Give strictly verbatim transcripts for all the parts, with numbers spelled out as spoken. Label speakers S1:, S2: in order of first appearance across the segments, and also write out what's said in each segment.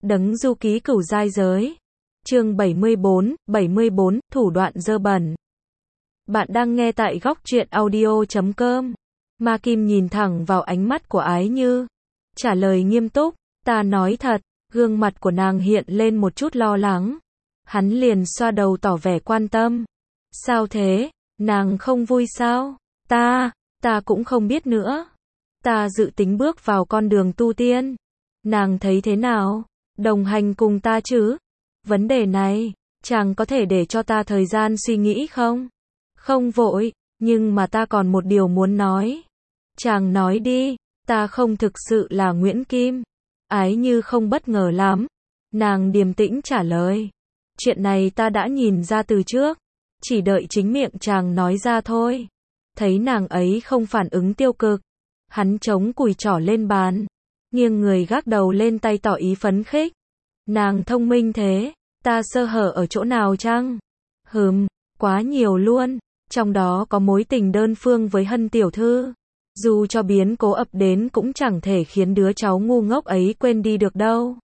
S1: Đấng du ký cửu giai giới. Chương bảy mươi bốn, bảy mươi bốn, thủ đoạn dơ bẩn. Bạn đang nghe tại góc truyện audio chấm com. Ma Kim nhìn thẳng vào ánh mắt của Ái Như. Trả lời nghiêm túc, ta nói thật, gương mặt của nàng hiện lên một chút lo lắng. Hắn liền xoa đầu tỏ vẻ quan tâm. Sao thế, nàng không vui sao? Ta, ta cũng không biết nữa. Ta dự tính bước vào con đường tu tiên. Nàng thấy thế nào? Đồng hành cùng ta chứ? Vấn đề này, chàng có thể để cho ta thời gian suy nghĩ không? Không vội, nhưng mà ta còn một điều muốn nói. Chàng nói đi, ta không thực sự là Nguyễn Kim. Ái Như không bất ngờ lắm. Nàng điềm tĩnh trả lời. Chuyện này ta đã nhìn ra từ trước. Chỉ đợi chính miệng chàng nói ra thôi. Thấy nàng ấy không phản ứng tiêu cực. Hắn chống cùi trỏ lên bàn. Nghiêng người gác đầu lên tay tỏ ý phấn khích. Nàng thông minh thế, ta sơ hở ở chỗ nào chăng? Hừm, quá nhiều luôn. Trong đó có mối tình đơn phương với Hân tiểu thư. Dù cho biến cố ập đến cũng chẳng thể khiến đứa cháu ngu ngốc ấy quên đi được đâu.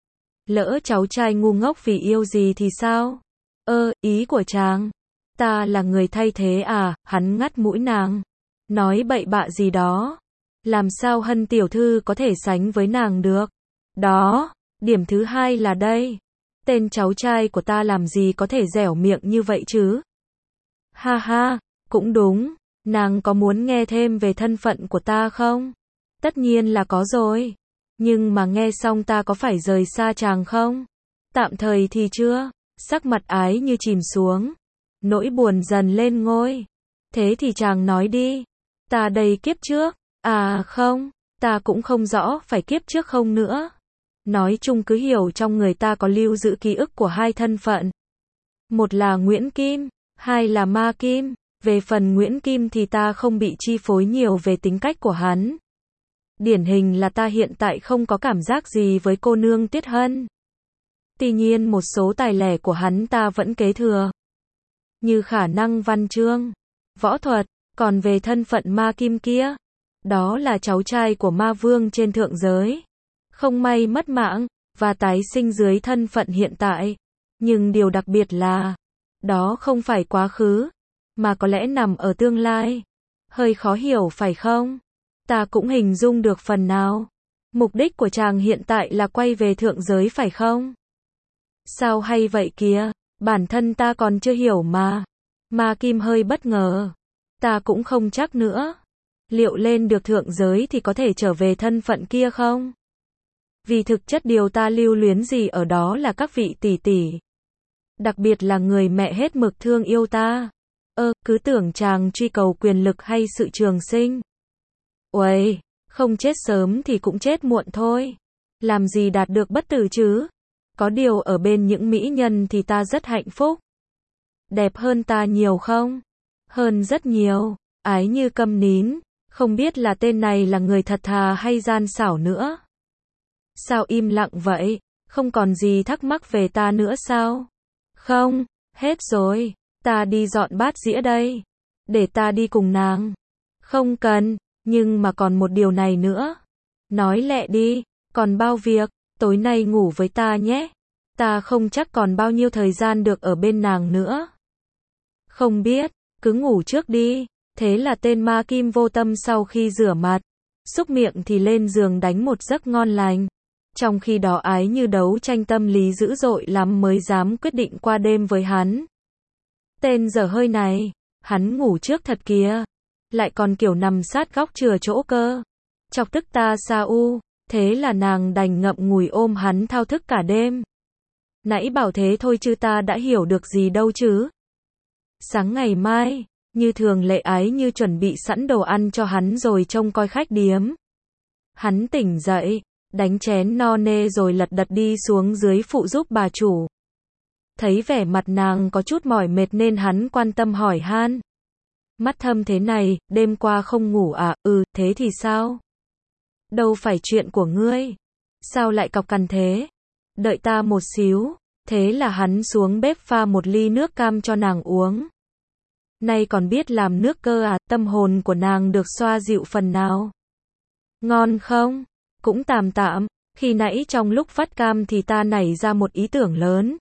S1: Lỡ cháu trai ngu ngốc vì yêu gì thì sao? Ơ, ý của chàng. Ta là người thay thế à? Hắn ngắt mũi nàng. Nói bậy bạ gì đó. Làm sao Hân tiểu thư có thể sánh với nàng được? Đó, điểm thứ hai là đây. Tên cháu trai của ta làm gì có thể dẻo miệng như vậy chứ? Ha ha, cũng đúng. Nàng có muốn nghe thêm về thân phận của ta không? Tất nhiên là có rồi. Nhưng mà nghe xong ta có phải rời xa chàng không? Tạm thời thì chưa. Sắc mặt Ái Như chìm xuống. Nỗi buồn dần lên ngôi. Thế thì chàng nói đi. Ta đây kiếp trước. À không, ta cũng không rõ phải kiếp trước không nữa. Nói chung cứ hiểu trong người ta có lưu giữ ký ức của hai thân phận. Một là Nguyễn Kim, hai là Ma Kim. Về phần Nguyễn Kim thì ta không bị chi phối nhiều về tính cách của hắn. Điển hình là ta hiện tại không có cảm giác gì với cô nương Tuyết Hân. Tuy nhiên một số tài lẻ của hắn ta vẫn kế thừa. Như khả năng văn chương, võ thuật, còn về thân phận Ma Kim kia, đó là cháu trai của ma vương trên thượng giới. Không may mất mạng, và tái sinh dưới thân phận hiện tại. Nhưng điều đặc biệt là, đó không phải quá khứ, mà có lẽ nằm ở tương lai. Hơi khó hiểu phải không? Ta cũng hình dung được phần nào. Mục đích của chàng hiện tại là quay về thượng giới phải không? Sao hay vậy kìa, bản thân ta còn chưa hiểu mà. Ma Kim hơi bất ngờ. Ta cũng không chắc nữa. Liệu lên được thượng giới thì có thể trở về thân phận kia không? Vì thực chất điều ta lưu luyến gì ở đó là các vị tỷ tỷ. Đặc biệt là người mẹ hết mực thương yêu ta. Ơ, cứ tưởng chàng truy cầu quyền lực hay sự trường sinh. Uầy, không chết sớm thì cũng chết muộn thôi. Làm gì đạt được bất tử chứ? Có điều ở bên những mỹ nhân thì ta rất hạnh phúc. Đẹp hơn ta nhiều không? Hơn rất nhiều. Ái Như câm nín. Không biết là tên này là người thật thà hay gian xảo nữa. Sao im lặng vậy? Không còn gì thắc mắc về ta nữa sao? Không, hết rồi. Ta đi dọn bát dĩa đây. Để ta đi cùng nàng. Không cần, nhưng mà còn một điều này nữa. Nói lẹ đi, còn bao việc, tối nay ngủ với ta nhé. Ta không chắc còn bao nhiêu thời gian được ở bên nàng nữa. Không biết, cứ ngủ trước đi. Thế là tên Ma Kim vô tâm sau khi rửa mặt, xúc miệng thì lên giường đánh một giấc ngon lành. Trong khi đó Ái Như đấu tranh tâm lý dữ dội lắm mới dám quyết định qua đêm với hắn. Tên dở hơi này, hắn ngủ trước thật kìa. Lại còn kiểu nằm sát góc chừa chỗ cơ. Chọc tức ta sa u, thế là nàng đành ngậm ngùi ôm hắn thao thức cả đêm. Nãy bảo thế thôi chứ ta đã hiểu được gì đâu chứ. Sáng ngày mai, như thường lệ Ái Như chuẩn bị sẵn đồ ăn cho hắn rồi trông coi khách điếm. Hắn tỉnh dậy, đánh chén no nê rồi lật đật đi xuống dưới phụ giúp bà chủ. Thấy vẻ mặt nàng có chút mỏi mệt nên hắn quan tâm hỏi han. Mắt thâm thế này, đêm qua không ngủ à? Ừ, thế thì sao? Đâu phải chuyện của ngươi. Sao lại cọc cằn thế? Đợi ta một xíu. Thế là hắn xuống bếp pha một ly nước cam cho nàng uống. Nay còn biết làm nước cơ à? Tâm hồn của nàng được xoa dịu phần nào. Ngon không? Cũng tạm tạm. Khi nãy trong lúc phát cam thì ta nảy ra một ý tưởng lớn.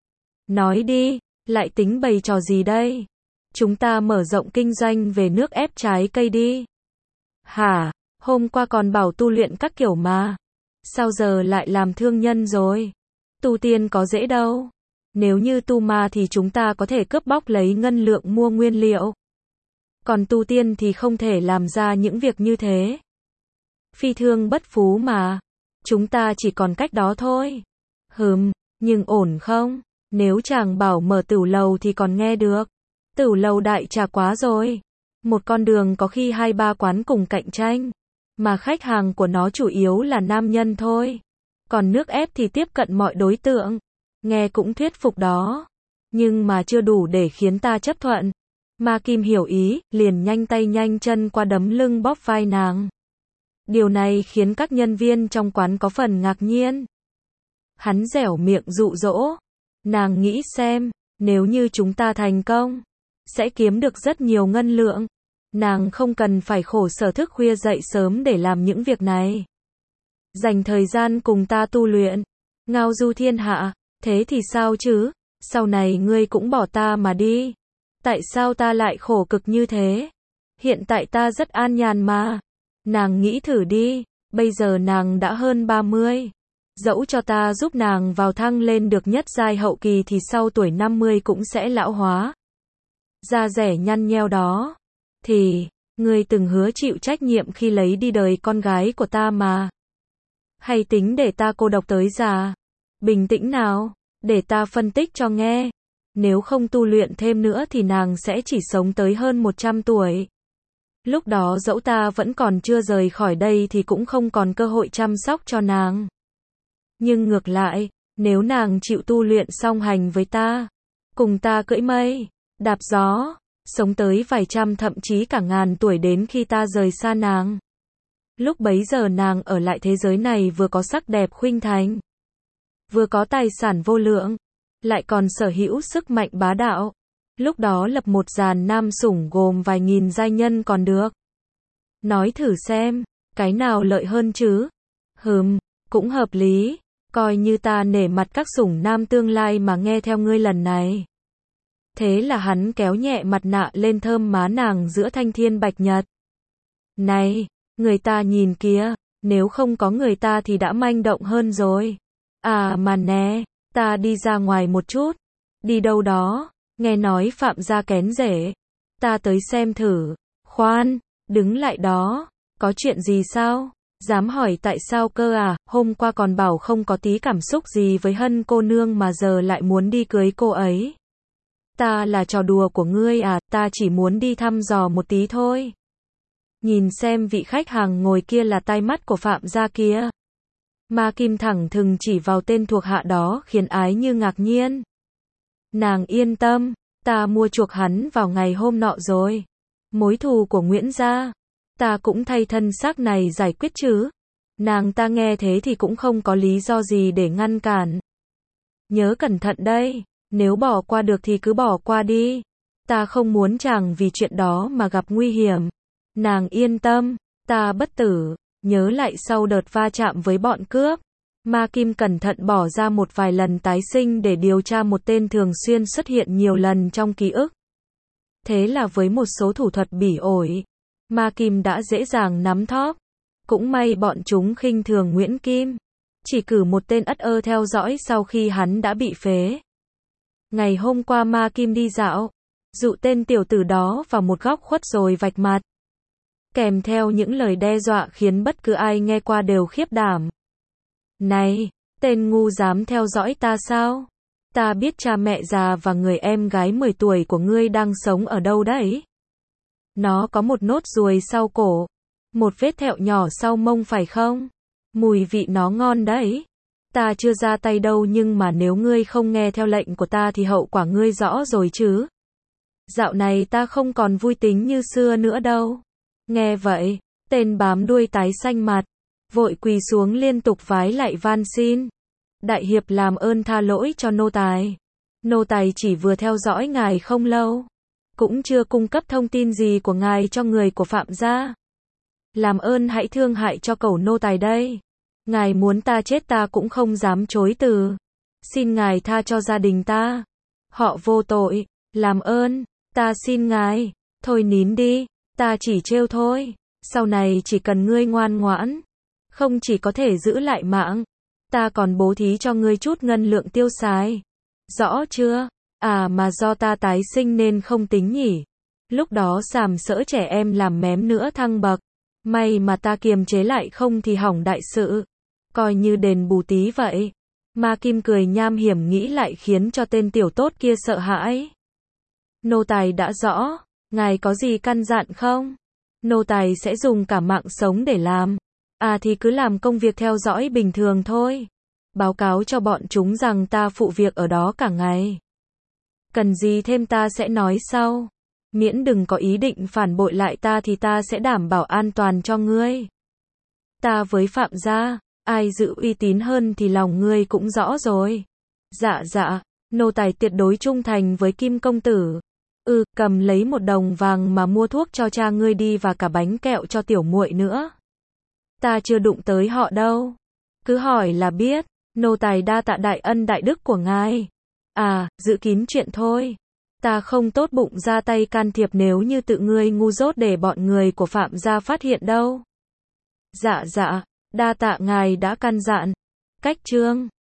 S1: Nói đi, lại tính bày trò gì đây? Chúng ta mở rộng kinh doanh về nước ép trái cây đi. Hả? Hôm qua còn bảo tu luyện các kiểu mà. Sao giờ lại làm thương nhân rồi? Tu tiên có dễ đâu. Nếu như tu ma thì chúng ta có thể cướp bóc lấy ngân lượng mua nguyên liệu. Còn tu tiên thì không thể làm ra những việc như thế. Phi thương bất phú mà. Chúng ta chỉ còn cách đó thôi. Hừm, nhưng ổn không? Nếu chàng bảo mở tửu lầu thì còn nghe được. Tửu lầu đại trà quá rồi. Một con đường có khi hai ba quán cùng cạnh tranh. Mà khách hàng của nó chủ yếu là nam nhân thôi. Còn nước ép thì tiếp cận mọi đối tượng. Nghe cũng thuyết phục đó. Nhưng mà chưa đủ để khiến ta chấp thuận. Ma Kim hiểu ý, liền nhanh tay nhanh chân qua đấm lưng bóp vai nàng. Điều này khiến các nhân viên trong quán có phần ngạc nhiên. Hắn dẻo miệng dụ dỗ. Nàng nghĩ xem, nếu như chúng ta thành công, sẽ kiếm được rất nhiều ngân lượng. Nàng không cần phải khổ sở thức khuya dậy sớm để làm những việc này. Dành thời gian cùng ta tu luyện, ngao du thiên hạ, thế thì sao chứ? Sau này ngươi cũng bỏ ta mà đi. Tại sao ta lại khổ cực như thế? Hiện tại ta rất an nhàn mà. Nàng nghĩ thử đi, bây giờ nàng đã hơn ba mươi. Dẫu cho ta giúp nàng vào thăng lên được nhất giai hậu kỳ thì sau tuổi năm mươi cũng sẽ lão hóa. Da rẻ nhăn nheo đó. Thì, ngươi từng hứa chịu trách nhiệm khi lấy đi đời con gái của ta mà. Hay tính để ta cô độc tới già? Bình tĩnh nào, để ta phân tích cho nghe. Nếu không tu luyện thêm nữa thì nàng sẽ chỉ sống tới hơn một trăm tuổi. Lúc đó dẫu ta vẫn còn chưa rời khỏi đây thì cũng không còn cơ hội chăm sóc cho nàng. Nhưng ngược lại, nếu nàng chịu tu luyện song hành với ta, cùng ta cưỡi mây, đạp gió, sống tới vài trăm thậm chí cả ngàn tuổi đến khi ta rời xa nàng. Lúc bấy giờ nàng ở lại thế giới này vừa có sắc đẹp khuynh thành, vừa có tài sản vô lượng, lại còn sở hữu sức mạnh bá đạo. Lúc đó lập một giàn nam sủng gồm vài nghìn giai nhân còn được. Nói thử xem, cái nào lợi hơn chứ? Hừm, cũng hợp lý, coi như ta nể mặt các sủng nam tương lai mà nghe theo ngươi lần này. Thế là hắn kéo nhẹ mặt nạ lên thơm má nàng giữa thanh thiên bạch nhật. Này, người ta nhìn kìa, nếu không có người ta thì đã manh động hơn rồi. À mà nè, ta đi ra ngoài một chút. Đi đâu đó? Nghe nói Phạm gia kén rể. Ta tới xem thử. Khoan, đứng lại đó. Có chuyện gì sao? Dám hỏi tại sao cơ à? Hôm qua còn bảo không có tí cảm xúc gì với Hân cô nương mà giờ lại muốn đi cưới cô ấy. Ta là trò đùa của ngươi à? Ta chỉ muốn đi thăm dò một tí thôi. Nhìn xem vị khách hàng ngồi kia là tai mắt của Phạm gia kia. Ma Kim thẳng thừng chỉ vào tên thuộc hạ đó khiến Ái Như ngạc nhiên. Nàng yên tâm, ta mua chuộc hắn vào ngày hôm nọ rồi. Mối thù của Nguyễn gia, ta cũng thay thân xác này giải quyết chứ. Nàng ta nghe thế thì cũng không có lý do gì để ngăn cản. Nhớ cẩn thận đây, nếu bỏ qua được thì cứ bỏ qua đi. Ta không muốn chàng vì chuyện đó mà gặp nguy hiểm. Nàng yên tâm, ta bất tử. Nhớ lại sau đợt va chạm với bọn cướp, Ma Kim cẩn thận bỏ ra một vài lần tái sinh để điều tra một tên thường xuyên xuất hiện nhiều lần trong ký ức. Thế là với một số thủ thuật bỉ ổi, Ma Kim đã dễ dàng nắm thóp. Cũng may bọn chúng khinh thường Nguyễn Kim, chỉ cử một tên ất ơ theo dõi sau khi hắn đã bị phế. Ngày hôm qua Ma Kim đi dạo, dụ tên tiểu tử đó vào một góc khuất rồi vạch mặt. Kèm theo những lời đe dọa khiến bất cứ ai nghe qua đều khiếp đảm. Này, tên ngu dám theo dõi ta sao? Ta biết cha mẹ già và người em gái mười tuổi của ngươi đang sống ở đâu đấy? Nó có một nốt ruồi sau cổ, một vết thẹo nhỏ sau mông phải không? Mùi vị nó ngon đấy. Ta chưa ra tay đâu nhưng mà nếu ngươi không nghe theo lệnh của ta thì hậu quả ngươi rõ rồi chứ. Dạo này ta không còn vui tính như xưa nữa đâu. Nghe vậy, tên bám đuôi tái xanh mặt, vội quỳ xuống liên tục vái lại van xin. Đại hiệp làm ơn tha lỗi cho nô tài. Nô tài chỉ vừa theo dõi ngài không lâu, cũng chưa cung cấp thông tin gì của ngài cho người của Phạm gia. Làm ơn hãy thương hại cho cẩu nô tài đây. Ngài muốn ta chết ta cũng không dám chối từ. Xin ngài tha cho gia đình ta. Họ vô tội. Làm ơn. Ta xin ngài. Thôi nín đi. Ta chỉ trêu thôi. Sau này chỉ cần ngươi ngoan ngoãn. Không chỉ có thể giữ lại mạng. Ta còn bố thí cho ngươi chút ngân lượng tiêu xài. Rõ chưa? À mà do ta tái sinh nên không tính nhỉ. Lúc đó sàm sỡ trẻ em làm mém nữa thăng bậc. May mà ta kiềm chế lại không thì hỏng đại sự. Coi như đền bù tí vậy. Ma Kim cười nham hiểm nghĩ lại khiến cho tên tiểu tốt kia sợ hãi. Nô tài đã rõ. Ngài có gì căn dặn không? Nô tài sẽ dùng cả mạng sống để làm. À thì cứ làm công việc theo dõi bình thường thôi. Báo cáo cho bọn chúng rằng ta phụ việc ở đó cả ngày. Cần gì thêm ta sẽ nói sau. Miễn đừng có ý định phản bội lại ta thì ta sẽ đảm bảo an toàn cho ngươi. Ta với Phạm gia, ai giữ uy tín hơn thì lòng ngươi cũng rõ rồi. Dạ dạ, nô tài tuyệt đối trung thành với Kim công tử. Ừ, cầm lấy một đồng vàng mà mua thuốc cho cha ngươi đi và cả bánh kẹo cho tiểu muội nữa. Ta chưa đụng tới họ đâu. Cứ hỏi là biết, nô tài đa tạ đại ân đại đức của ngài. À, giữ kín chuyện thôi. Ta không tốt bụng ra tay can thiệp nếu như tự ngươi ngu dốt để bọn người của Phạm gia phát hiện đâu. Dạ dạ, đa tạ ngài đã căn dặn. Cách chương